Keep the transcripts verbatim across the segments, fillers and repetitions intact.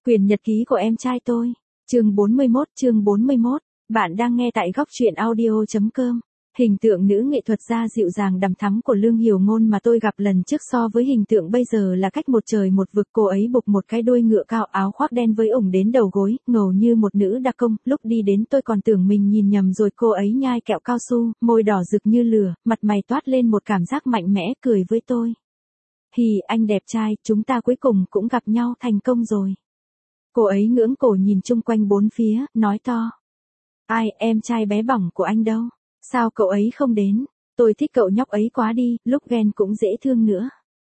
Quyền nhật ký của em trai tôi. Chương bốn mươi mốt, chương bốn mươi mốt. Bạn đang nghe tại góc truyện audio.com. Hình tượng nữ nghệ thuật gia dịu dàng đằm thắm của Lương Hiểu Ngôn mà tôi gặp lần trước so với hình tượng bây giờ là cách một trời một vực. Cô ấy buộc một cái đuôi ngựa cao, áo khoác đen với ủng đến đầu gối, ngầu như một nữ đặc công. Lúc đi đến tôi còn tưởng mình nhìn nhầm rồi. Cô ấy nhai kẹo cao su, môi đỏ rực như lửa, mặt mày toát lên một cảm giác mạnh mẽ, cười với tôi. Hì, anh đẹp trai, chúng ta cuối cùng cũng gặp nhau thành công rồi. Cô ấy ngưỡng cổ nhìn chung quanh bốn phía, nói to. Ai, em trai bé bỏng của anh đâu? Sao cậu ấy không đến? Tôi thích cậu nhóc ấy quá đi, lúc ghen cũng dễ thương nữa.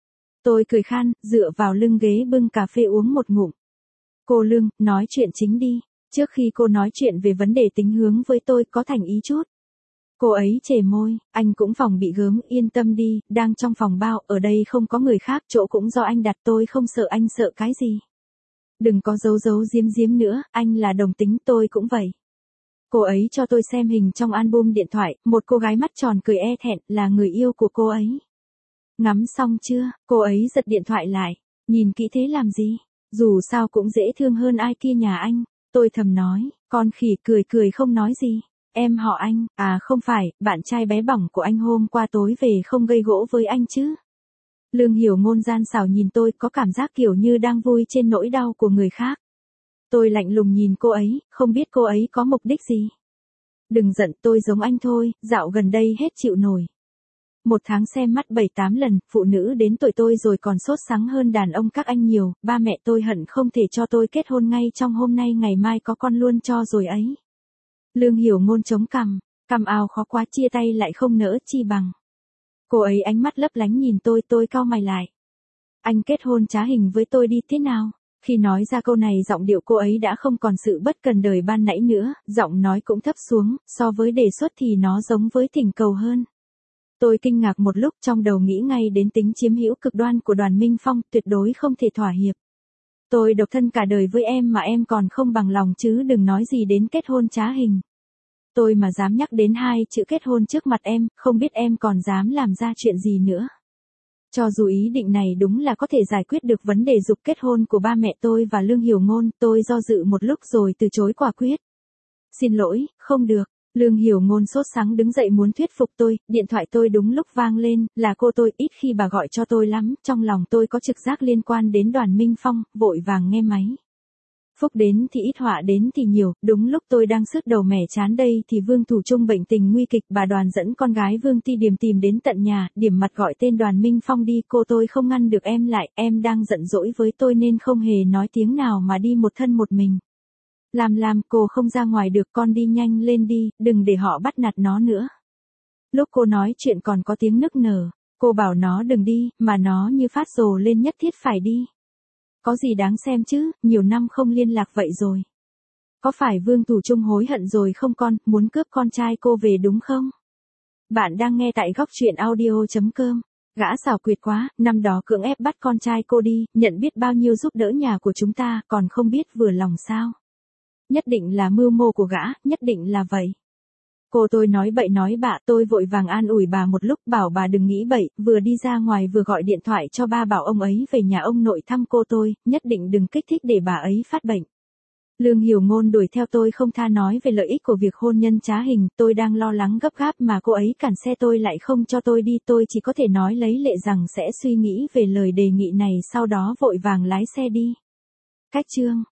Tôi cười khan, dựa vào lưng ghế bưng cà phê uống một ngụm. Cô Lương, nói chuyện chính đi. Trước khi cô nói chuyện về vấn đề tính hướng với tôi có thành ý chút. Cô ấy chề môi, anh cũng phòng bị gớm, yên tâm đi, đang trong phòng bao, ở đây không có người khác, chỗ cũng do anh đặt, tôi không sợ, anh sợ cái gì. Đừng có giấu giấu giếm giếm nữa, anh là đồng tính, tôi cũng vậy. Cô ấy cho tôi xem hình trong album điện thoại, một cô gái mắt tròn cười e thẹn, là người yêu của cô ấy. Ngắm xong chưa, cô ấy giật điện thoại lại, nhìn kỹ thế làm gì, dù sao cũng dễ thương hơn ai kia nhà anh. Tôi thầm nói, con khỉ cười cười không nói gì. Em họ anh, à không phải, bạn trai bé bỏng của anh hôm qua tối về không gây gỗ với anh chứ. Lương Hiểu Ngôn gian xảo nhìn tôi, có cảm giác kiểu như đang vui trên nỗi đau của người khác. Tôi lạnh lùng nhìn cô ấy, không biết cô ấy có mục đích gì. Đừng giận, tôi giống anh thôi, dạo gần đây hết chịu nổi. Một tháng xem mắt bảy tám lần, phụ nữ đến tuổi tôi rồi còn sốt sắng hơn đàn ông các anh nhiều, ba mẹ tôi hận không thể cho tôi kết hôn ngay trong hôm nay ngày mai có con luôn cho rồi ấy. Lương Hiểu Ngôn chống cằm, cằm ào khó quá, chia tay lại không nỡ chi bằng. Cô ấy ánh mắt lấp lánh nhìn tôi, tôi cau mày lại. Anh kết hôn trá hình với tôi đi thế nào? Khi nói ra câu này giọng điệu cô ấy đã không còn sự bất cần đời ban nãy nữa, giọng nói cũng thấp xuống, so với đề xuất thì nó giống với thỉnh cầu hơn. Tôi kinh ngạc một lúc, trong đầu nghĩ ngay đến tính chiếm hữu cực đoan của Đoàn Minh Phong, tuyệt đối không thể thỏa hiệp. Tôi độc thân cả đời với em mà em còn không bằng lòng chứ đừng nói gì đến kết hôn trá hình. Tôi mà dám nhắc đến hai chữ kết hôn trước mặt em, không biết em còn dám làm ra chuyện gì nữa. Cho dù ý định này đúng là có thể giải quyết được vấn đề dục kết hôn của ba mẹ tôi và Lương Hiểu Ngôn, tôi do dự một lúc rồi từ chối quả quyết. Xin lỗi, không được. Lương Hiểu Ngôn sốt sắng đứng dậy muốn thuyết phục tôi, điện thoại tôi đúng lúc vang lên, là cô tôi, ít khi bà gọi cho tôi lắm, trong lòng tôi có trực giác liên quan đến Đoàn Minh Phong, vội vàng nghe máy. Phúc đến thì ít họa đến thì nhiều, đúng lúc tôi đang sứt đầu mẻ chán đây thì Vương Thủ Trung bệnh tình nguy kịch, bà Đoàn dẫn con gái Vương Ti Điềm tìm đến tận nhà, điểm mặt gọi tên Đoàn Minh Phong đi, cô tôi không ngăn được em lại, em đang giận dỗi với tôi nên không hề nói tiếng nào mà đi một thân một mình. Làm làm, cô không ra ngoài được, con đi nhanh lên đi, đừng để họ bắt nạt nó nữa. Lúc cô nói chuyện còn có tiếng nức nở, cô bảo nó đừng đi, mà nó như phát rồ lên nhất thiết phải đi. Có gì đáng xem chứ, nhiều năm không liên lạc vậy rồi. Có phải Vương Thủ Trung hối hận rồi không con, muốn cướp con trai cô về đúng không? Bạn đang nghe tại góc truyện audio.com. Gã xảo quyệt quá, năm đó cưỡng ép bắt con trai cô đi, nhận biết bao nhiêu giúp đỡ nhà của chúng ta, còn không biết vừa lòng sao. Nhất định là mưu mô của gã, nhất định là vậy. Cô tôi nói bậy nói bạ, tôi vội vàng an ủi bà một lúc, bảo bà đừng nghĩ bậy, vừa đi ra ngoài vừa gọi điện thoại cho ba bảo ông ấy về nhà ông nội thăm cô tôi, nhất định đừng kích thích để bà ấy phát bệnh. Lương Hiểu Ngôn đuổi theo tôi không tha nói về lợi ích của việc hôn nhân trá hình, tôi đang lo lắng gấp gáp mà cô ấy cản xe tôi lại không cho tôi đi, tôi chỉ có thể nói lấy lệ rằng sẽ suy nghĩ về lời đề nghị này sau đó vội vàng lái xe đi. Cách chương